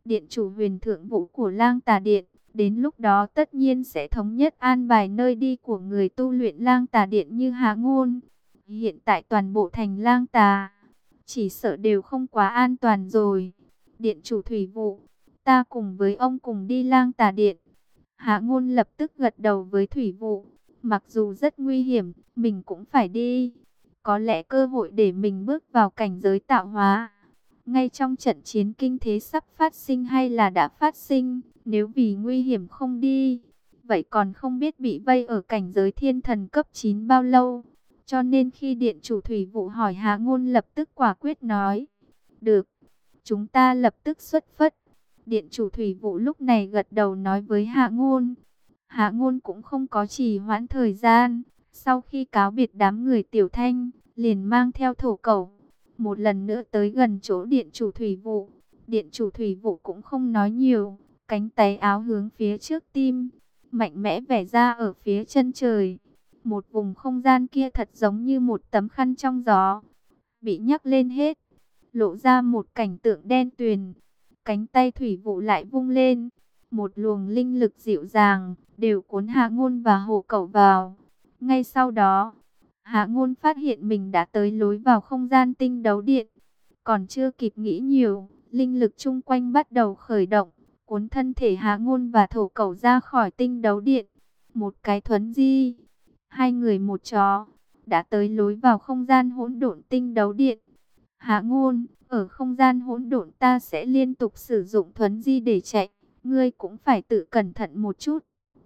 điện chủ Huyền Thượng Vũ của Lang Tà Điện. Đến lúc đó tất nhiên sẽ thống nhất an bài nơi đi của người tu luyện Lang Tà Điện như Hạ Ngôn. Hiện tại toàn bộ thành Lang Tà, chỉ sợ đều không quá an toàn rồi. Điện chủ Thủy Vụ, ta cùng với ông cùng đi Lang Tà Điện. Hạ Ngôn lập tức gật đầu với Thủy Vụ. Mặc dù rất nguy hiểm, mình cũng phải đi. Có lẽ cơ hội để mình bước vào cảnh giới tạo hóa ngay trong trận chiến kinh thế sắp phát sinh hay là đã phát sinh. Nếu vì nguy hiểm không đi, vậy còn không biết bị vây ở cảnh giới thiên thần cấp 9 bao lâu. Cho nên khi điện chủ Thủy Vụ hỏi Hạ Ngôn, lập tức quả quyết nói: được, chúng ta lập tức xuất phát. Điện chủ Thủy Vụ lúc này gật đầu nói với Hạ Ngôn. Hạ Ngôn cũng không có trì hoãn thời gian. Sau khi cáo biệt đám người Tiểu Thanh, liền mang theo thổ cẩu một lần nữa tới gần chỗ điện chủ Thủy Vụ. Điện chủ Thủy Vụ cũng không nói nhiều, cánh tay áo hướng phía trước tim, mạnh mẽ vẽ ra ở phía chân trời. Một vùng không gian kia thật giống như một tấm khăn trong gió, bị nhắc lên hết, lộ ra một cảnh tượng đen tuyền. Cánh tay Thủy Vụ lại vung lên, một luồng linh lực dịu dàng đều cuốn Hạ Ngôn và hổ cẩu vào. Ngay sau đó, Hạ Ngôn phát hiện mình đã tới lối vào không gian tinh đấu điện. Còn chưa kịp nghĩ nhiều, linh lực chung quanh bắt đầu khởi động, cuốn thân thể Hạ Ngôn và thổ cẩu ra khỏi tinh đấu điện. Một cái thuấn di, hai người một chó, đã tới lối vào không gian hỗn độn tinh đấu điện. Hạ Ngôn, ở không gian hỗn độn ta sẽ liên tục sử dụng thuấn di để chạy, ngươi cũng phải tự cẩn thận một chút.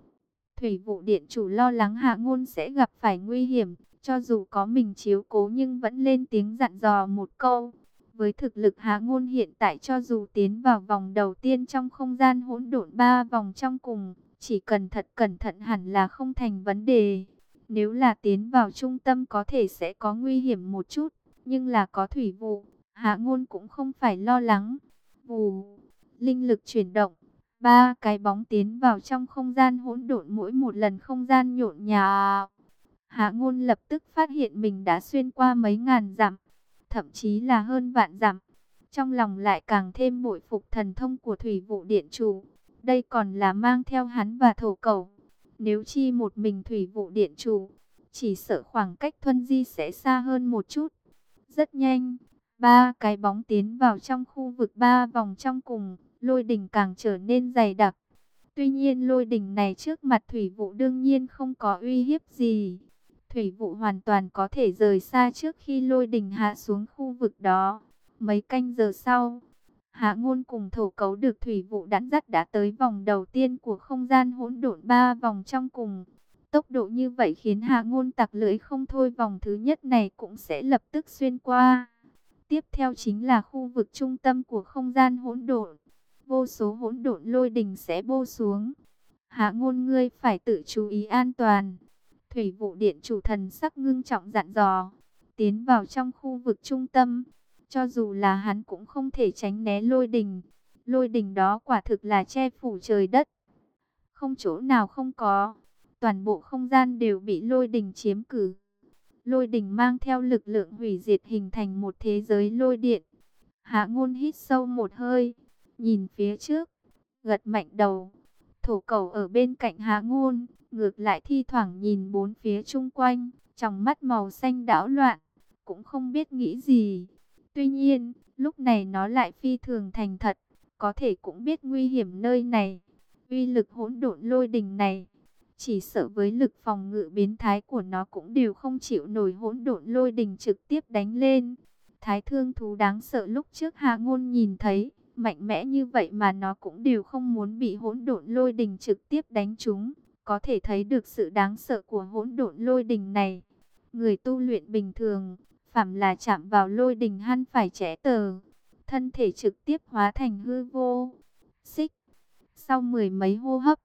Thủy Vụ điện chủ lo lắng Hạ Ngôn sẽ gặp phải nguy hiểm, cho dù có mình chiếu cố nhưng vẫn lên tiếng dặn dò một câu. Với thực lực Hạ Ngôn hiện tại, cho dù tiến vào vòng đầu tiên trong không gian hỗn độn 3 vòng trong cùng, chỉ cần thật cẩn thận hẳn là không thành vấn đề. Nếu là tiến vào trung tâm có thể sẽ có nguy hiểm một chút, nhưng là có Thủy Vụ, Hạ Ngôn cũng không phải lo lắng. Vù, linh lực chuyển động, ba cái bóng tiến vào trong không gian hỗn độn, mỗi một lần không gian nhộn nhạo. Hạ Ngôn lập tức phát hiện mình đã xuyên qua mấy ngàn dặm, thậm chí là hơn vạn dặm. Trong lòng lại càng thêm bội phục thần thông của Thủy Vụ điện chủ. Đây còn là mang theo hắn và thổ cẩu. Nếu chi một mình Thủy Vụ điện chủ, chỉ sợ khoảng cách thuấn di sẽ xa hơn một chút. Rất nhanh, ba cái bóng tiến vào trong khu vực 3 vòng trong cùng, lôi đỉnh càng trở nên dày đặc. Tuy nhiên lôi đỉnh này trước mặt Thủy Vụ đương nhiên không có uy hiếp gì. Thủy Vụ hoàn toàn có thể rời xa trước khi lôi đỉnh hạ xuống khu vực đó. Mấy canh giờ sau, Hạ Ngôn cùng thổ cấu được Thủy Vụ dẫn dắt đã tới vòng đầu tiên của không gian hỗn độn 3 vòng trong cùng. Tốc độ như vậy khiến Hạ Ngôn tặc lưỡi không thôi, vòng thứ nhất này cũng sẽ lập tức xuyên qua. Tiếp theo chính là khu vực trung tâm của không gian hỗn độn. Vô số hỗn độn lôi đỉnh sẽ bô xuống. Hạ Ngôn, ngươi phải tự chú ý an toàn. Thủy Vụ điện chủ thần sắc ngưng trọng dặn dò. Tiến vào trong khu vực trung tâm, cho dù là hắn cũng không thể tránh né lôi đỉnh. Lôi đỉnh đó quả thực là che phủ trời đất, không chỗ nào không có. Toàn bộ không gian đều bị lôi đỉnh chiếm cứ. Lôi đỉnh mang theo lực lượng hủy diệt hình thành một thế giới lôi điện. Hạ Ngôn hít sâu một hơi, nhìn phía trước, gật mạnh đầu. Thổ cẩu ở bên cạnh Hạ Ngôn, ngược lại thi thoảng nhìn bốn phía chung quanh, trong mắt màu xanh đảo loạn, cũng không biết nghĩ gì. Tuy nhiên, lúc này nó lại phi thường thành thật, có thể cũng biết nguy hiểm nơi này. Uy lực hỗn độn lôi đình này, chỉ sợ với lực phòng ngự biến thái của nó cũng đều không chịu nổi hỗn độn lôi đình trực tiếp đánh lên. Thái thương thú đáng sợ lúc trước Hạ Ngôn nhìn thấy, mạnh mẽ như vậy mà nó cũng đều không muốn bị hỗn độn lôi đình trực tiếp đánh trúng. Có thể thấy được sự đáng sợ của hỗn độn lôi đình này. Người tu luyện bình thường, phàm là chạm vào lôi đình hẳn phải chẽ tờ, thân thể trực tiếp hóa thành hư vô. Xích. Sau mười mấy hô hấp,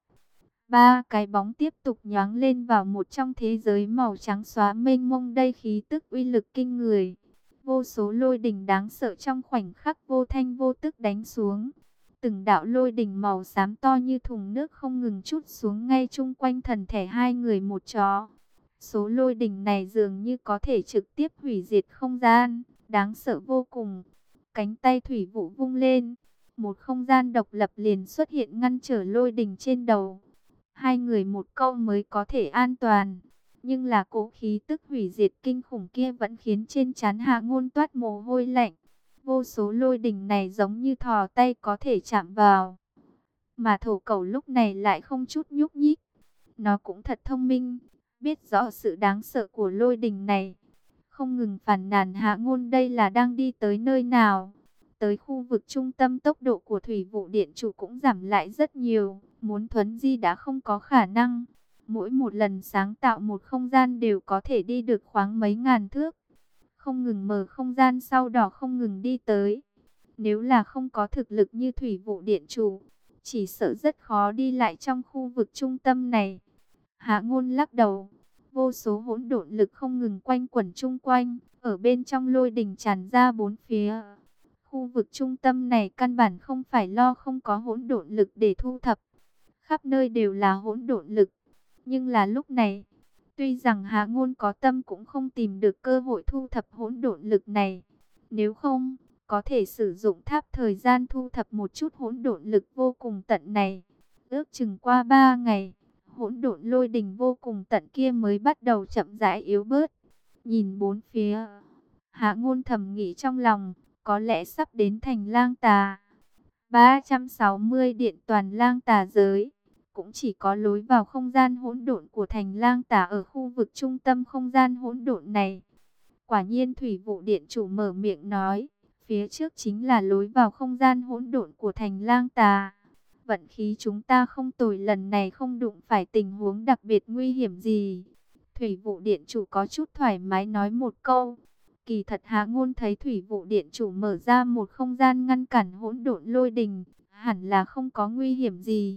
ba cái bóng tiếp tục nhoáng lên vào một trong thế giới màu trắng xóa mênh mông, đầy khí tức uy lực kinh người. Vô số lôi đỉnh đáng sợ trong khoảnh khắc vô thanh vô tức đánh xuống. Từng đạo lôi đỉnh màu xám to như thùng nước không ngừng trút xuống ngay chung quanh thân thể hai người một chó. Số lôi đỉnh này dường như có thể trực tiếp hủy diệt không gian, đáng sợ vô cùng. Cánh tay Thủy Vụ vung lên, một không gian độc lập liền xuất hiện ngăn trở lôi đình trên đầu. Hai người một câu mới có thể an toàn. Nhưng là cỗ khí tức hủy diệt kinh khủng kia vẫn khiến trên trán Hạ Ngôn toát mồ hôi lạnh. Vô số lôi đình này giống như thò tay có thể chạm vào. Mà thổ cẩu lúc này lại không chút nhúc nhích. Nó cũng thật thông minh, biết rõ sự đáng sợ của lôi đình này. Không ngừng phàn nàn Hạ Ngôn đây là đang đi tới nơi nào. Tới khu vực trung tâm tốc độ của thủy vụ điện chủ cũng giảm lại rất nhiều. Muốn thuấn di đã không có khả năng. Mỗi một lần sáng tạo một không gian đều có thể đi được khoảng mấy ngàn thước. Không ngừng mở không gian sau đó không ngừng đi tới. Nếu là không có thực lực như thủy vụ điện chủ, chỉ sợ rất khó đi lại trong khu vực trung tâm này. Hạ Ngôn lắc đầu. Vô số hỗn độn lực không ngừng quanh quẩn chung quanh, ở bên trong lôi đình tràn ra bốn phía. Khu vực trung tâm này căn bản không phải lo không có hỗn độn lực để thu thập. Khắp nơi đều là hỗn độn lực. Nhưng là lúc này, tuy rằng Hạ Ngôn có tâm cũng không tìm được cơ hội thu thập hỗn độn lực này. Nếu không, có thể sử dụng tháp thời gian thu thập một chút hỗn độn lực vô cùng tận này. Ước chừng qua 3 ngày, hỗn độn lôi đình vô cùng tận kia mới bắt đầu chậm rãi yếu bớt. Nhìn bốn phía, Hạ Ngôn thầm nghĩ trong lòng, có lẽ sắp đến thành lang tà. 360 điện toàn lang tà giới. Cũng chỉ có lối vào không gian hỗn độn của thành lang tà ở khu vực trung tâm không gian hỗn độn này. Quả nhiên thủy vụ điện chủ mở miệng nói, phía trước chính là lối vào không gian hỗn độn của thành lang tà. Vận khí chúng ta không tồi, lần này không đụng phải tình huống đặc biệt nguy hiểm gì. Thủy vụ điện chủ có chút thoải mái nói một câu. Kỳ thật Hạ Ngôn thấy thủy vụ điện chủ mở ra một không gian ngăn cản hỗn độn lôi đình, hẳn là không có nguy hiểm gì.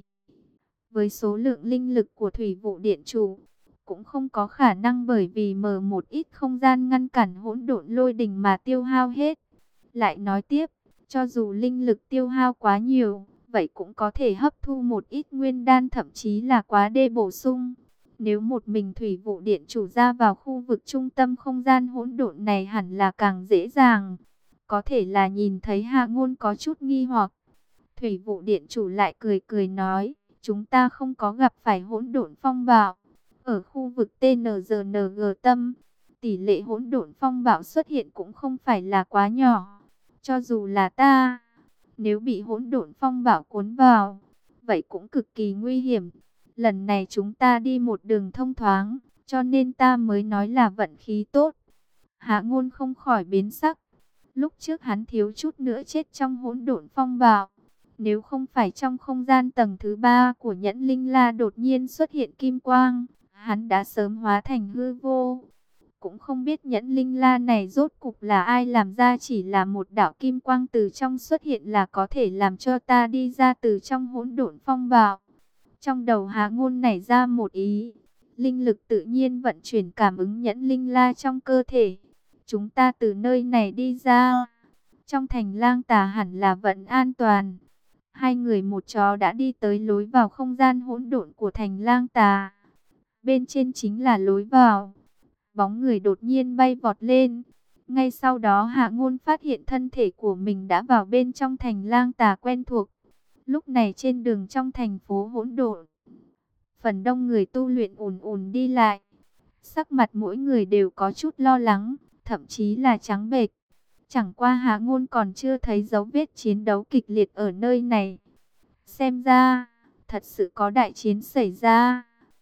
Với số lượng linh lực của thủy vụ điện chủ, cũng không có khả năng bởi vì mở một ít không gian ngăn cản hỗn độn lôi đình mà tiêu hao hết. Lại nói tiếp, cho dù linh lực tiêu hao quá nhiều, vậy cũng có thể hấp thu một ít nguyên đan, thậm chí là quá đê bổ sung. Nếu một mình thủy vụ điện chủ ra vào khu vực trung tâm không gian hỗn độn này hẳn là càng dễ dàng. Có thể là nhìn thấy Hạ Ngôn có chút nghi hoặc. Thủy vụ điện chủ lại cười cười nói, chúng ta không có gặp phải hỗn độn phong bạo. Ở khu vực TNGNG tâm, tỷ lệ hỗn độn phong bạo xuất hiện cũng không phải là quá nhỏ. Cho dù là ta, nếu bị hỗn độn phong bạo cuốn vào, vậy cũng cực kỳ nguy hiểm. Lần này chúng ta đi một đường thông thoáng, cho nên ta mới nói là vận khí tốt. Hạ Ngôn không khỏi biến sắc. Lúc trước hắn thiếu chút nữa chết trong hỗn độn phong bạo. Nếu không phải trong không gian tầng thứ 3 của Nhẫn Linh La đột nhiên xuất hiện kim quang, hắn đã sớm hóa thành hư vô. Cũng không biết Nhẫn Linh La này rốt cục là ai làm ra, chỉ là một đạo kim quang từ trong xuất hiện là có thể làm cho ta đi ra từ trong hỗn độn phong bạo. Trong đầu Hạ Ngôn nảy ra một ý, linh lực tự nhiên vận chuyển cảm ứng Nhẫn Linh La trong cơ thể. Chúng ta từ nơi này đi ra, trong thành lang tà hẳn là vẫn an toàn. Hai người một chó đã đi tới lối vào không gian hỗn độn của thành lang tà. Bên trên chính là lối vào. Bóng người đột nhiên bay vọt lên. Ngay sau đó Hạ Ngôn phát hiện thân thể của mình đã vào bên trong thành lang tà quen thuộc. Lúc này trên đường trong thành phố hỗn độn, phần đông người tu luyện ùn ùn đi lại. Sắc mặt mỗi người đều có chút lo lắng, thậm chí là trắng bệch. Chẳng qua Hạ Ngôn còn chưa thấy dấu vết chiến đấu kịch liệt ở nơi này. Xem ra, thật sự có đại chiến xảy ra.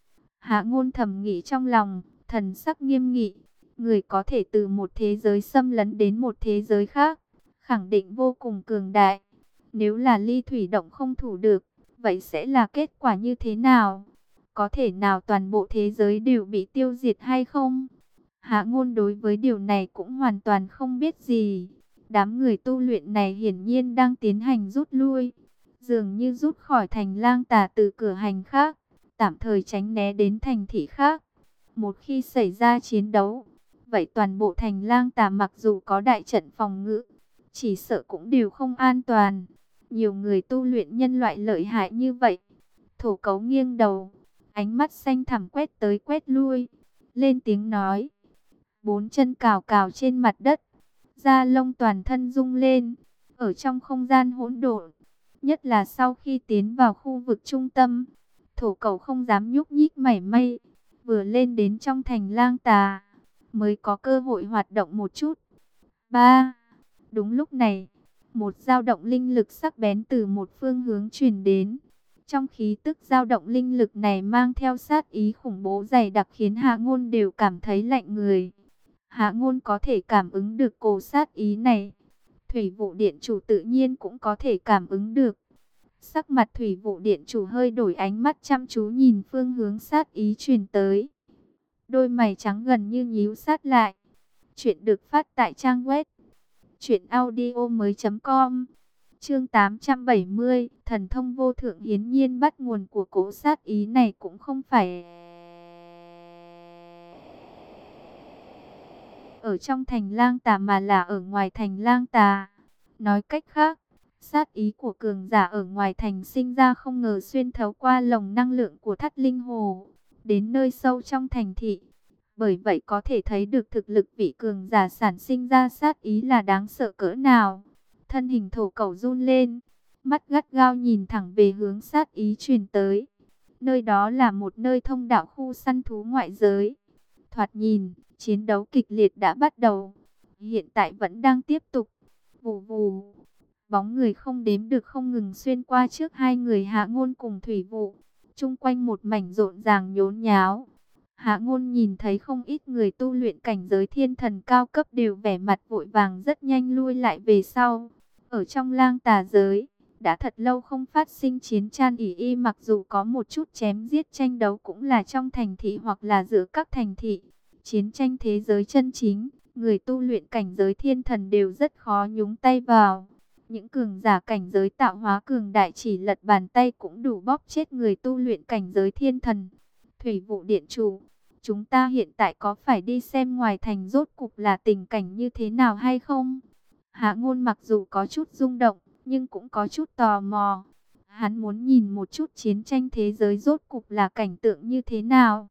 Hạ Ngôn thầm nghĩ trong lòng, thần sắc nghiêm nghị. Người có thể từ một thế giới xâm lấn đến một thế giới khác, khẳng định vô cùng cường đại. Nếu là Ly Thủy Động không thủ được, vậy sẽ là kết quả như thế nào? Có thể nào toàn bộ thế giới đều bị tiêu diệt hay không? Hạ Ngôn đối với điều này cũng hoàn toàn không biết gì. Đám người tu luyện này hiển nhiên đang tiến hành rút lui, dường như rút khỏi thành lang tà từ cửa hành khác, tạm thời tránh né đến thành thị khác. Một khi xảy ra chiến đấu, vậy toàn bộ thành lang tà mặc dù có đại trận phòng ngự, chỉ sợ cũng đều không an toàn. Nhiều người tu luyện nhân loại lợi hại như vậy. Thổ Cấu nghiêng đầu, ánh mắt xanh thẳm quét tới quét lui, lên tiếng nói. Bốn chân cào cào trên mặt đất, da lông toàn thân rung lên. Ở trong không gian hỗn độn, nhất là sau khi tiến vào khu vực trung tâm. Thổ Cẩu không dám nhúc nhích mảy may, vừa lên đến trong thành Lang Tà mới có cơ hội hoạt động một chút. Ba, đúng lúc này, một dao động linh lực sắc bén từ một phương hướng truyền đến. Trong khí tức dao động linh lực này mang theo sát ý khủng bố dày đặc khiến Hạ Ngôn đều cảm thấy lạnh người. Hạ Ngôn có thể cảm ứng được cổ sát ý này. Thủy vụ điện chủ tự nhiên cũng có thể cảm ứng được. Sắc mặt thủy vụ điện chủ hơi đổi, ánh mắt chăm chú nhìn phương hướng sát ý truyền tới. Đôi mày trắng gần như nhíu sát lại. Chuyện được phát tại trang web truyệnaudiomoi.com. Chương 870, thần thông vô thượng. Hiển nhiên bắt nguồn của cỗ sát ý này cũng không phải ở trong thành Lang Tà mà là ở ngoài thành Lang Tà. Nói cách khác, sát ý của cường giả ở ngoài thành sinh ra không ngờ xuyên thấu qua lồng năng lượng của Thất Linh Hồ đến nơi sâu trong thành thị. Bởi vậy có thể thấy được thực lực vị cường giả sản sinh ra sát ý là đáng sợ cỡ nào. Thân hình Thổ Cẩu run lên, mắt gắt gao nhìn thẳng về hướng sát ý truyền tới. Nơi đó là một nơi thông đạo khu săn thú ngoại giới. Thoạt nhìn, chiến đấu kịch liệt đã bắt đầu, hiện tại vẫn đang tiếp tục. Vù vù, bóng người không đếm được không ngừng xuyên qua trước hai người Hạ Ngôn cùng Thủy Vụ. Chung quanh một mảnh rộn ràng nhốn nháo. Hạ Ngôn nhìn thấy không ít người tu luyện cảnh giới thiên thần cao cấp đều vẻ mặt vội vàng rất nhanh lui lại về sau. Ở trong Lang Tà giới, đã thật lâu không phát sinh chiến tranh ỉ y, mặc dù có một chút chém giết tranh đấu cũng là trong thành thị hoặc là giữa các thành thị. Chiến tranh thế giới chân chính, người tu luyện cảnh giới thiên thần đều rất khó nhúng tay vào. Những cường giả cảnh giới tạo hóa cường đại chỉ lật bàn tay cũng đủ bóp chết người tu luyện cảnh giới thiên thần. Thủy vụ điện chủ, chúng ta hiện tại có phải đi xem ngoài thành rốt cục là tình cảnh như thế nào hay không? Hạ Ngôn mặc dù có chút rung động, nhưng cũng có chút tò mò. Hắn muốn nhìn một chút chiến tranh thế giới rốt cục là cảnh tượng như thế nào.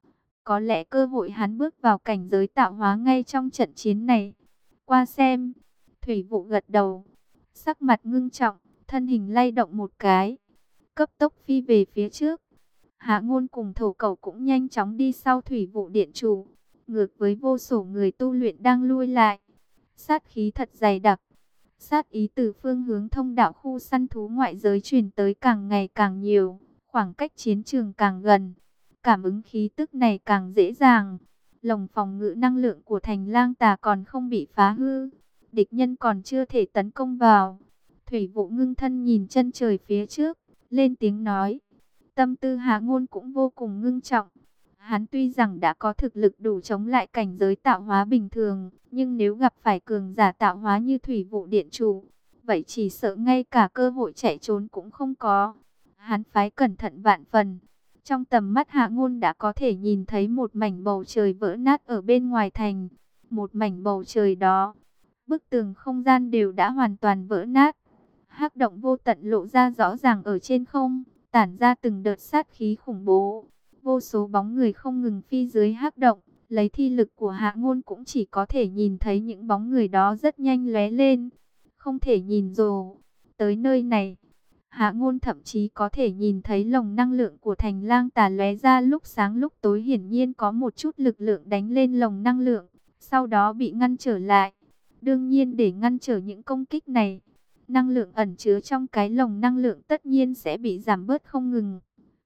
Có lẽ cơ hội hắn bước vào cảnh giới tạo hóa ngay trong trận chiến này. Qua xem. Thủy vụ gật đầu, sắc mặt ngưng trọng, thân hình lay động một cái, cấp tốc phi về phía trước. Hạ Ngôn cùng Thổ Cẩu cũng nhanh chóng đi sau thủy vụ điện chủ, ngược với vô số người tu luyện đang lui lại. Sát khí thật dày đặc, sát ý từ phương hướng thông đạo khu săn thú ngoại giới truyền tới càng ngày càng nhiều, khoảng cách chiến trường càng gần, cảm ứng khí tức này càng dễ dàng. Lồng phòng ngự năng lượng của thành Lang Tà còn không bị phá hư, địch nhân còn chưa thể tấn công vào. Thủy vụ ngưng thân nhìn chân trời phía trước, lên tiếng nói. Tâm tư Hạ Ngôn cũng vô cùng ngưng trọng. Hắn tuy rằng đã có thực lực đủ chống lại cảnh giới tạo hóa bình thường, nhưng nếu gặp phải cường giả tạo hóa như thủy vụ điện chủ, vậy chỉ sợ ngay cả cơ hội chạy trốn cũng không có. Hắn phái cẩn thận vạn phần. Trong tầm mắt Hạ Ngôn đã có thể nhìn thấy một mảnh bầu trời vỡ nát ở bên ngoài thành. Một mảnh bầu trời đó, bức tường không gian đều đã hoàn toàn vỡ nát. Hắc động vô tận lộ ra rõ ràng ở trên không, tản ra từng đợt sát khí khủng bố. Vô số bóng người không ngừng phi dưới hắc động, lấy thi lực của Hạ Ngôn cũng chỉ có thể nhìn thấy những bóng người đó rất nhanh lóe lên. Không thể nhìn rồi. Tới nơi này, Hạ Ngôn thậm chí có thể nhìn thấy lồng năng lượng của thành Lang Tà lóe ra lúc sáng lúc tối, hiển nhiên có một chút lực lượng đánh lên lồng năng lượng, sau đó bị ngăn trở lại. Đương nhiên để ngăn trở những công kích này, năng lượng ẩn chứa trong cái lồng năng lượng tất nhiên sẽ bị giảm bớt không ngừng.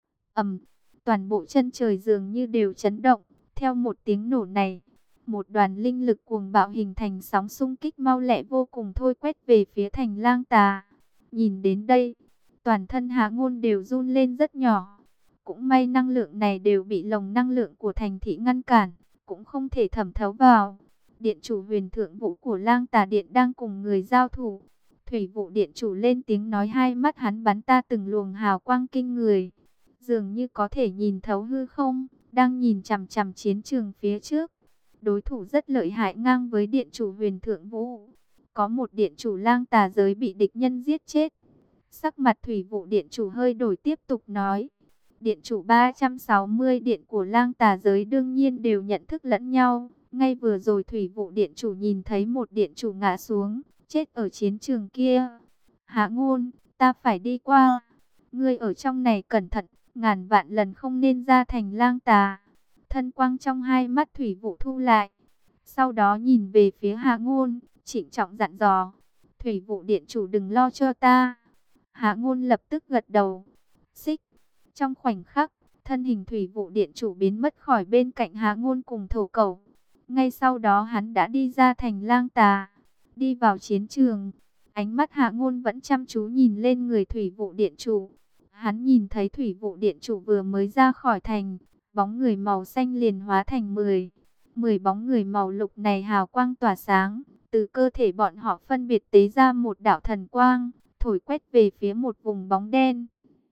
Toàn bộ chân trời dường như đều chấn động. Theo một tiếng nổ này, một đoàn linh lực cuồng bạo hình thành sóng xung kích mau lẹ vô cùng thôi quét về phía thành Lang Tà. Nhìn đến đây, toàn thân Hạ Ngôn đều run lên rất nhỏ. Cũng may năng lượng này đều bị lồng năng lượng của thành thị ngăn cản, cũng không thể thẩm thấu vào. Điện chủ Huyền Thượng Vũ của Lang Tà Điện đang cùng người giao thủ. Thủy vụ điện chủ lên tiếng nói, hai mắt hắn bắn ta từng luồng hào quang kinh người, dường như có thể nhìn thấu hư không, đang nhìn chằm chằm chiến trường phía trước. Đối thủ rất lợi hại, ngang với điện chủ Huyền Thượng Vũ. Có một điện chủ Lang Tà giới bị địch nhân giết chết. Sắc mặt thủy vụ điện chủ hơi đổi, tiếp tục nói. Điện chủ 360 điện của Lang Tà giới đương nhiên đều nhận thức lẫn nhau. Ngay vừa rồi thủy vụ điện chủ nhìn thấy một điện chủ ngã xuống, chết ở chiến trường kia. Hạ Ngôn, ta phải đi qua. Ngươi ở trong này cẩn thận, ngàn vạn lần không nên ra thành lang tà. Thân quang trong hai mắt Thủy Vũ thu lại. Sau đó nhìn về phía Hạ Ngôn, trịnh trọng dặn dò. Thủy Vũ điện chủ đừng lo cho ta. Hạ Ngôn lập tức gật đầu. Xích. Trong khoảnh khắc, thân hình Thủy Vũ điện chủ biến mất khỏi bên cạnh Hạ Ngôn cùng Thổ Cẩu. Ngay sau đó hắn đã đi ra thành lang tà, đi vào chiến trường. Ánh mắt Hạ Ngôn vẫn chăm chú nhìn lên người Thủy Vũ điện chủ. Hắn nhìn thấy Thủy Vũ điện chủ vừa mới ra khỏi thành, bóng người màu xanh liền hóa thành 10 bóng người màu lục này hào quang tỏa sáng, từ cơ thể bọn họ phân biệt tế ra một đạo thần quang, thổi quét về phía một vùng bóng đen.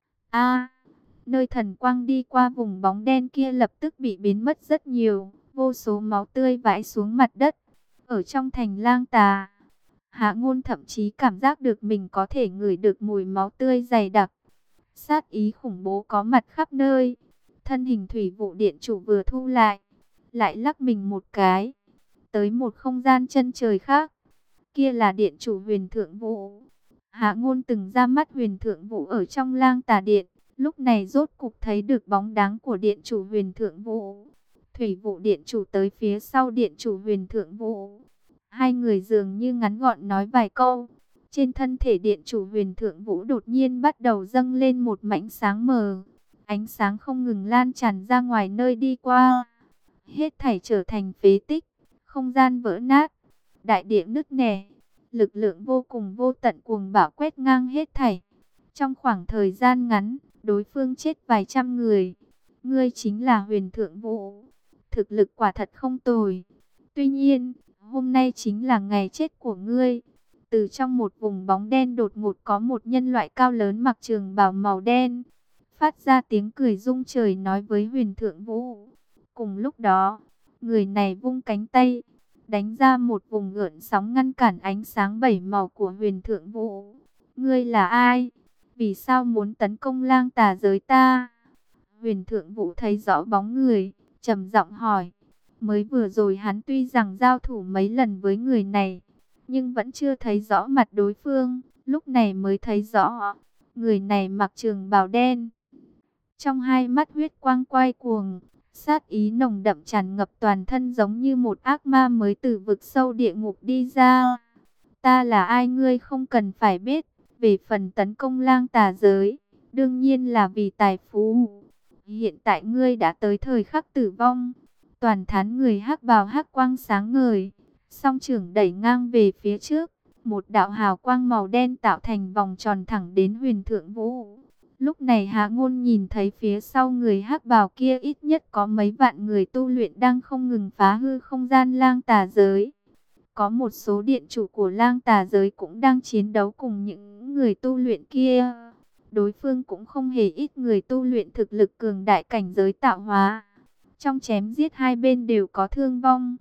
Nơi thần quang đi qua vùng bóng đen kia lập tức bị biến mất rất nhiều, vô số máu tươi vãi xuống mặt đất. Ở trong thành lang tà, Hạ Ngôn thậm chí cảm giác được mình có thể ngửi được mùi máu tươi dày đặc. Sát ý khủng bố có mặt khắp nơi. Thân hình Thủy Vũ điện chủ vừa thu lại, lại lắc mình một cái, tới một không gian chân trời khác. Kia là điện chủ Huyền Thượng Vũ. Hạ Ngôn từng ra mắt Huyền Thượng Vũ ở trong lang tà điện, lúc này rốt cục thấy được bóng dáng của điện chủ Huyền Thượng Vũ. Thủy Vũ điện chủ tới phía sau điện chủ Huyền Thượng Vũ. Hai người dường như ngắn gọn nói vài câu. Trên thân thể điện chủ Huyền Thượng Vũ đột nhiên bắt đầu dâng lên một mảnh sáng mờ. Ánh sáng không ngừng lan tràn ra ngoài nơi đi qua. Hết thảy trở thành phế tích, không gian vỡ nát, đại địa nứt nẻ. Lực lượng vô cùng vô tận cuồng bạo quét ngang hết thảy. Trong khoảng thời gian ngắn, đối phương chết vài trăm người. Ngươi chính là Huyền Thượng Vũ. Thực lực quả thật không tồi. Tuy nhiên, hôm nay chính là ngày chết của ngươi. Từ trong một vùng bóng đen đột ngột có một nhân loại cao lớn mặc trường bào màu đen, phát ra tiếng cười rung trời nói với Huyền Thượng Vũ. Cùng lúc đó, người này vung cánh tay, đánh ra một vùng gợn sóng ngăn cản ánh sáng bảy màu của Huyền Thượng Vũ. Ngươi là ai? Vì sao muốn tấn công lang tà giới ta? Huyền Thượng Vũ thấy rõ bóng người, trầm giọng hỏi. Mới vừa rồi hắn tuy rằng giao thủ mấy lần với người này, nhưng vẫn chưa thấy rõ mặt đối phương. Lúc này mới thấy rõ, người này mặc trường bào đen, trong hai mắt huyết quang quay cuồng, sát ý nồng đậm tràn ngập toàn thân, giống như một ác ma mới từ vực sâu địa ngục đi ra. Ta là ai ngươi không cần phải biết. Về phần tấn công lang tà giới, đương nhiên là vì tài phú. Hiện tại ngươi đã tới thời khắc tử vong. Toàn thán người hắc bào hắc quang sáng ngời, song trưởng đẩy ngang về phía trước, một đạo hào quang màu đen tạo thành vòng tròn thẳng đến Huyền Thượng Vũ. Lúc này Hạ Ngôn nhìn thấy phía sau người hắc bào kia ít nhất có mấy vạn người tu luyện đang không ngừng phá hư không gian lang tà giới. Có một số điện chủ của lang tà giới cũng đang chiến đấu cùng những người tu luyện kia. Đối phương cũng không hề ít người tu luyện thực lực cường đại cảnh giới tạo hóa. Trong chém giết hai bên đều có thương vong.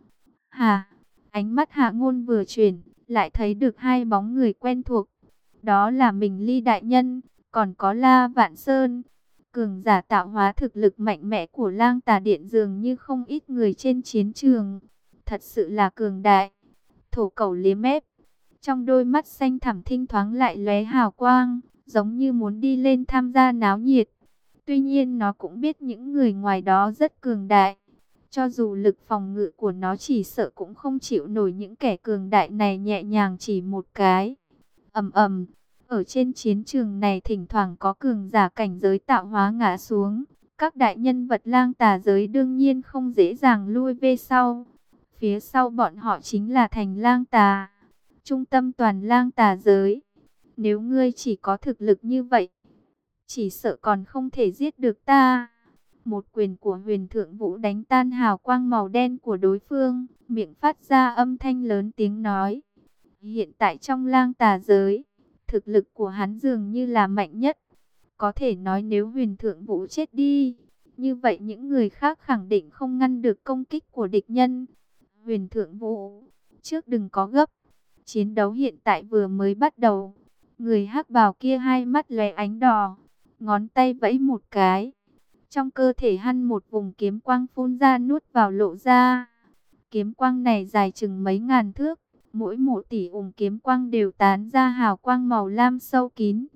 Ánh mắt Hạ Ngôn vừa chuyển, lại thấy được hai bóng người quen thuộc. Đó là Mình Ly đại nhân, còn có La Vạn Sơn. Cường giả tạo hóa thực lực mạnh mẽ của lang tà điện dường như không ít người trên chiến trường. Thật sự là cường đại. Thổ Cẩu liếm mép, trong đôi mắt xanh thẳm thinh thoáng lại lóe hào quang, giống như muốn đi lên tham gia náo nhiệt. Tuy nhiên nó cũng biết những người ngoài đó rất cường đại. Cho dù lực phòng ngự của nó chỉ sợ cũng không chịu nổi những kẻ cường đại này nhẹ nhàng chỉ một cái. Ầm ầm, ở trên chiến trường này thỉnh thoảng có cường giả cảnh giới tạo hóa ngã xuống. Các đại nhân vật lang tà giới đương nhiên không dễ dàng lui về sau. Phía sau bọn họ chính là thành lang tà, trung tâm toàn lang tà giới. Nếu ngươi chỉ có thực lực như vậy, chỉ sợ còn không thể giết được ta. Một quyền của Huyền Thượng Vũ đánh tan hào quang màu đen của đối phương, miệng phát ra âm thanh lớn tiếng nói. Hiện tại trong lang tà giới, thực lực của hắn dường như là mạnh nhất. Có thể nói nếu Huyền Thượng Vũ chết đi, như vậy những người khác khẳng định không ngăn được công kích của địch nhân. Huyền Thượng Vũ, trước đừng có gấp. Chiến đấu hiện tại vừa mới bắt đầu. Người hắc bào kia hai mắt lóe ánh đỏ, ngón tay vẫy một cái. Trong cơ thể hắn một vùng kiếm quang phun ra nuốt vào lộ ra. Kiếm quang này dài chừng mấy ngàn thước. Mỗi một tỷ kiếm quang đều tán ra hào quang màu lam sâu kín.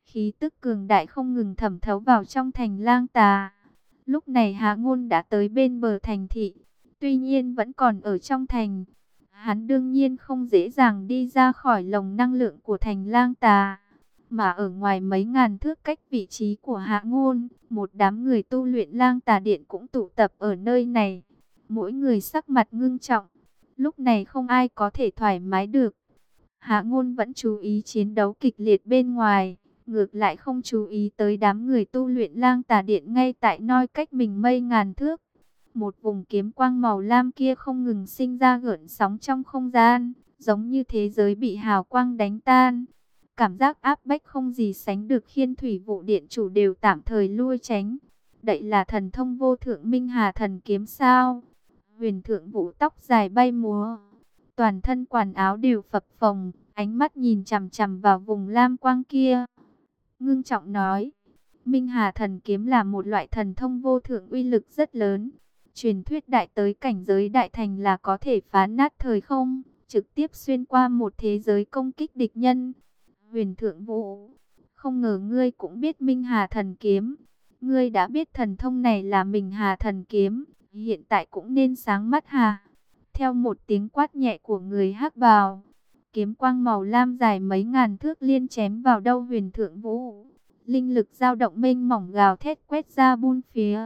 Khí tức cường đại không ngừng thẩm thấu vào trong thành Lang Tà. Lúc này Hạ Ngôn đã tới bên bờ thành thị, tuy nhiên vẫn còn ở trong thành. Hắn đương nhiên không dễ dàng đi ra khỏi lồng năng lượng của thành Lang Tà. Mà ở ngoài mấy ngàn thước cách vị trí của Hạ Ngôn, một đám người tu luyện Lang Tà Điện cũng tụ tập ở nơi này. Mỗi người sắc mặt ngưng trọng, lúc này không ai có thể thoải mái được. Hạ Ngôn vẫn chú ý chiến đấu kịch liệt bên ngoài, ngược lại không chú ý tới đám người tu luyện Lang Tà Điện ngay tại nơi cách mình mây ngàn thước. Một vùng kiếm quang màu lam kia không ngừng sinh ra gợn sóng trong không gian, giống như thế giới bị hào quang đánh tan. Cảm giác áp bách không gì sánh được khiến Thủy Vụ Điện chủ đều tạm thời lui tránh. Đây là thần thông vô thượng Minh Hà thần kiếm sao? Huyền Thượng Vũ tóc dài bay múa, toàn thân quần áo đều phập phồng, ánh mắt nhìn chằm chằm vào vùng lam quang kia. Ngưng trọng nói, Minh Hà thần kiếm là một loại thần thông vô thượng uy lực rất lớn. Truyền thuyết đại tới cảnh giới đại thành là có thể phá nát thời không, trực tiếp xuyên qua một thế giới công kích địch nhân. Huyền Thượng Vũ, không ngờ ngươi cũng biết Minh Hà thần kiếm. Ngươi đã biết thần thông này là Minh Hà thần kiếm, hiện tại cũng nên sáng mắt hà. Theo một tiếng quát nhẹ của người hắc bào, kiếm quang màu lam dài mấy ngàn thước liên chém vào đầu Huyền Thượng Vũ. Linh lực dao động mênh mỏng gào thét quét ra buôn phía.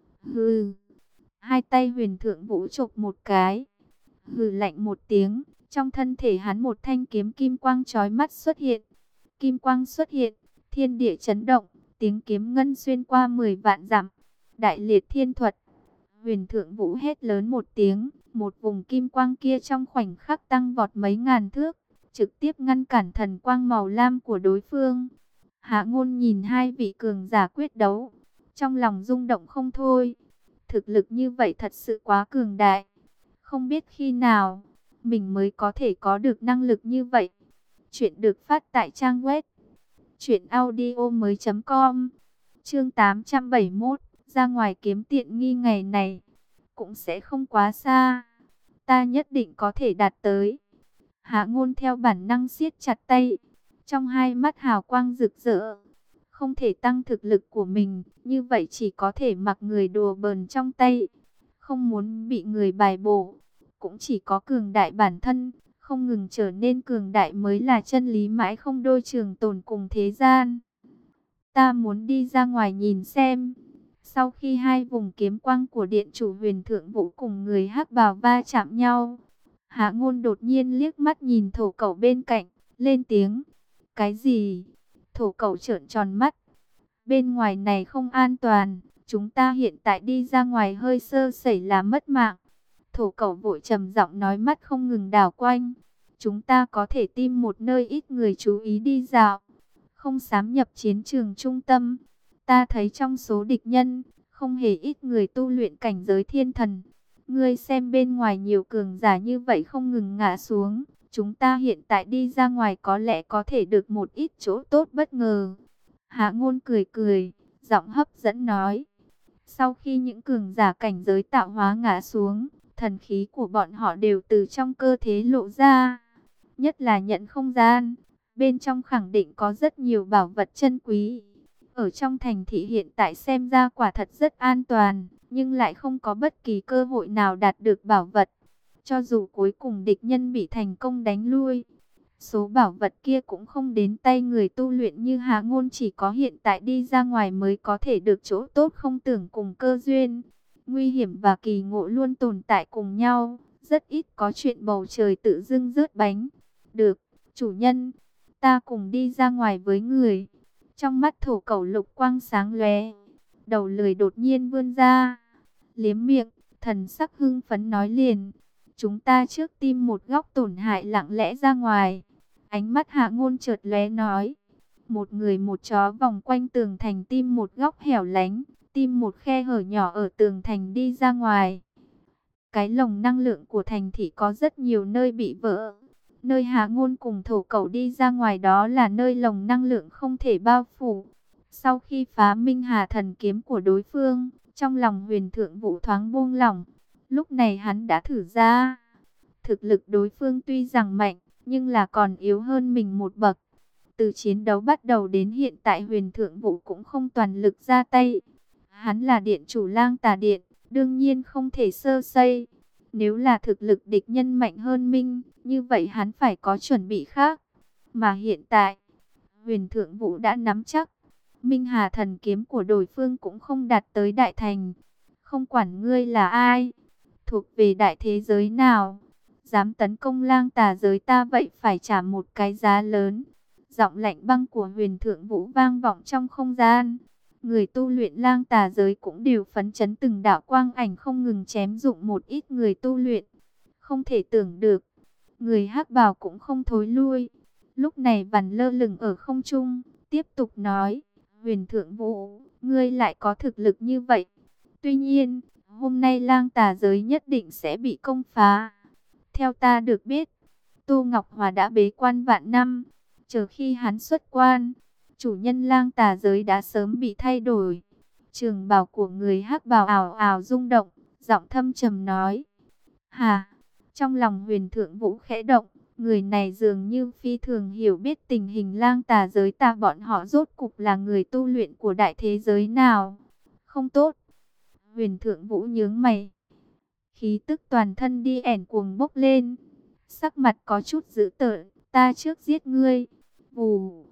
Hừ. Hai tay Huyền Thượng Vũ chộp một cái. Hừ lạnh một tiếng, trong thân thể hắn một thanh kiếm kim quang chói mắt xuất hiện. Kim quang xuất hiện, thiên địa chấn động, tiếng kiếm ngân xuyên qua 10 vạn dặm. Đại liệt thiên thuật. Huyền Thượng Vũ hét lớn một tiếng, một vùng kim quang kia trong khoảnh khắc tăng vọt mấy ngàn thước, trực tiếp ngăn cản thần quang màu lam của đối phương. Hạ Ngôn nhìn hai vị cường giả quyết đấu, trong lòng rung động không thôi. Thực lực như vậy thật sự quá cường đại. Không biết khi nào mình mới có thể có được năng lực như vậy. Chuyện được phát tại trang web truyệnaudiomoi.com. Chương 871, ra ngoài kiếm tiện nghi ngày này cũng sẽ không quá xa. Ta nhất định có thể đạt tới. Hạ Ngôn theo bản năng siết chặt tay, trong hai mắt hào quang rực rỡ. Không thể tăng thực lực của mình, như vậy chỉ có thể mặc người đùa bỡn trong tay. Không muốn bị người bài bổ, cũng chỉ có cường đại bản thân, không ngừng trở nên cường đại mới là chân lý mãi không đôi trường tồn cùng thế gian. Ta muốn đi ra ngoài nhìn xem. Sau khi hai vùng kiếm quang của điện chủ Huyền Thượng Vũ cùng người hắc bào va chạm nhau, Hạ Ngôn đột nhiên liếc mắt nhìn Thổ Cẩu bên cạnh, lên tiếng. Cái gì? Thổ Cẩu trợn tròn mắt. Bên ngoài này không an toàn, chúng ta hiện tại đi ra ngoài hơi sơ sẩy là mất mạng. Thổ Cẩu vội trầm giọng nói, mắt không ngừng đảo quanh. Chúng ta có thể tìm một nơi ít người chú ý đi dạo, không xám nhập chiến trường trung tâm. Ta thấy trong số địch nhân, không hề ít người tu luyện cảnh giới thiên thần. Ngươi xem bên ngoài nhiều cường giả như vậy không ngừng ngã xuống. Chúng ta hiện tại đi ra ngoài có lẽ có thể được một ít chỗ tốt bất ngờ. Hạ Ngôn cười cười, giọng hấp dẫn nói. Sau khi những cường giả cảnh giới tạo hóa ngã xuống, thần khí của bọn họ đều từ trong cơ thể lộ ra. Nhất là nhận không gian, bên trong khẳng định có rất nhiều bảo vật chân quý. Ở trong thành thị hiện tại xem ra quả thật rất an toàn, nhưng lại không có bất kỳ cơ hội nào đạt được bảo vật. Cho dù cuối cùng địch nhân bị thành công đánh lui, số bảo vật kia cũng không đến tay người tu luyện như Hạ Ngôn, chỉ có hiện tại đi ra ngoài mới có thể được chỗ tốt không tưởng cùng cơ duyên. Nguy hiểm và kỳ ngộ luôn tồn tại cùng nhau, rất ít có chuyện bầu trời tự dưng rớt bánh. Được, chủ nhân, ta cùng đi ra ngoài với người. Trong mắt Thổ Cẩu lục quang sáng lóe, đầu lười đột nhiên vươn ra, liếm miệng, thần sắc hưng phấn nói liền. Chúng ta trước tìm một góc tổn hại lặng lẽ ra ngoài. Ánh mắt Hạ Ngôn chợt lóe nói. Một người một chó vòng quanh tường thành tìm một góc hẻo lánh, tìm một khe hở nhỏ ở tường thành đi ra ngoài. Cái lồng năng lượng của thành thị có rất nhiều nơi bị vỡ. Nơi Hạ Ngôn cùng Thổ Cẩu đi ra ngoài đó là nơi lồng năng lượng không thể bao phủ. Sau khi phá Minh Hà thần kiếm của đối phương, trong lòng Huyền Thượng Vũ thoáng buông lỏng. Lúc này hắn đã thử ra. Thực lực đối phương tuy rằng mạnh, nhưng là còn yếu hơn mình một bậc. Từ chiến đấu bắt đầu đến hiện tại Huyền Thượng Vũ cũng không toàn lực ra tay. Hắn là điện chủ Lang Tà Điện, đương nhiên không thể sơ sẩy. Nếu là thực lực địch nhân mạnh hơn Minh, như vậy hắn phải có chuẩn bị khác. Mà hiện tại, Huyền Thượng Vũ đã nắm chắc. Minh Hà thần kiếm của đối phương cũng không đạt tới đại thành. Không quản ngươi là ai, thuộc về đại thế giới nào, dám tấn công Lang Tà giới ta vậy phải trả một cái giá lớn. Giọng lạnh băng của Huyền Thượng Vũ vang vọng trong không gian. Người tu luyện Lang Tà giới cũng đều phấn chấn, từng đạo quang ảnh không ngừng chém dụng một ít người tu luyện. Không thể tưởng được, người hắc bào cũng không thối lui. Lúc này Vằn lơ lửng ở không trung, tiếp tục nói: Huyền Thượng Vũ, ngươi lại có thực lực như vậy. Tuy nhiên, hôm nay Lang Tà giới nhất định sẽ bị công phá. Theo ta được biết, Tô Ngọc Hòa đã bế quan vạn năm. Chờ khi hắn xuất quan, chủ nhân Lang Tà giới đã sớm bị thay đổi. Trường bào của người hắc bào ảo ảo rung động, giọng thâm trầm nói: Hà. Trong lòng Huyền Thượng Vũ khẽ động, người này dường như phi thường hiểu biết tình hình Lang Tà giới ta, bọn họ rốt cục là người tu luyện của đại thế giới nào. Không tốt. Huyền Thượng Vũ nhướng mày, khí tức toàn thân đi ẻn cuồng bốc lên, sắc mặt có chút dữ tợn. Ta trước giết ngươi. Vù,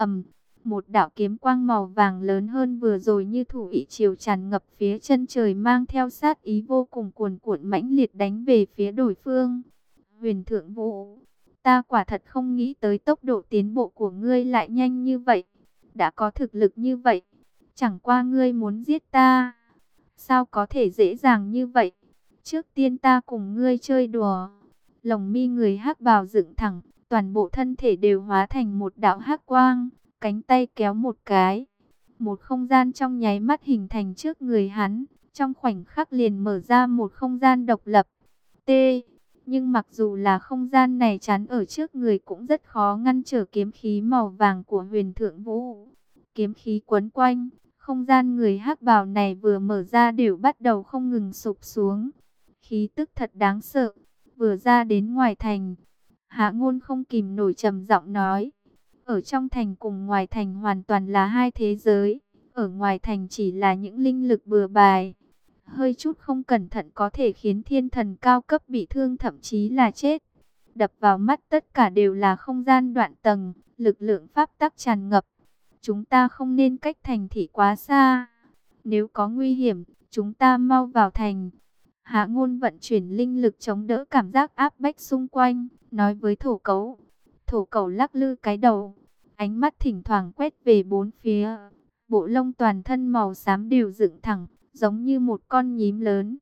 một đạo kiếm quang màu vàng lớn hơn vừa rồi như thủy triều tràn ngập phía chân trời, mang theo sát ý vô cùng cuồn cuộn mãnh liệt đánh về phía đối phương. Huyền Thượng Vũ, ta quả thật không nghĩ tới tốc độ tiến bộ của ngươi lại nhanh như vậy. Đã có thực lực như vậy, chẳng qua ngươi muốn giết ta, sao có thể dễ dàng như vậy? Trước tiên ta cùng ngươi chơi đùa. Lồng mi người hắc bào dựng thẳng, toàn bộ thân thể đều hóa thành một đạo hắc quang, cánh tay kéo một cái, một không gian trong nháy mắt hình thành trước người hắn, trong khoảnh khắc liền mở ra một không gian độc lập. T. Nhưng mặc dù là không gian này chắn ở trước người cũng rất khó ngăn trở kiếm khí màu vàng của Huyền Thượng Vũ. Kiếm khí quấn quanh, không gian người hắc bào này vừa mở ra đều bắt đầu không ngừng sụp xuống. Khí tức thật đáng sợ. Vừa ra đến ngoài thành, Hạ Ngôn không kìm nổi trầm giọng nói: ở trong thành cùng ngoài thành hoàn toàn là hai thế giới. Ở ngoài thành chỉ là những linh lực bừa bãi, hơi chút không cẩn thận có thể khiến thiên thần cao cấp bị thương, thậm chí là chết. Đập vào mắt tất cả đều là không gian đoạn tầng, lực lượng pháp tắc tràn ngập. Chúng ta không nên cách thành thị quá xa. Nếu có nguy hiểm, chúng ta mau vào thành. Hạ Ngôn vận chuyển linh lực chống đỡ cảm giác áp bách xung quanh, nói với Thổ Cẩu. Thổ Cẩu lắc lư cái đầu, ánh mắt thỉnh thoảng quét về bốn phía. Bộ lông toàn thân màu xám đều dựng thẳng, giống như một con nhím lớn.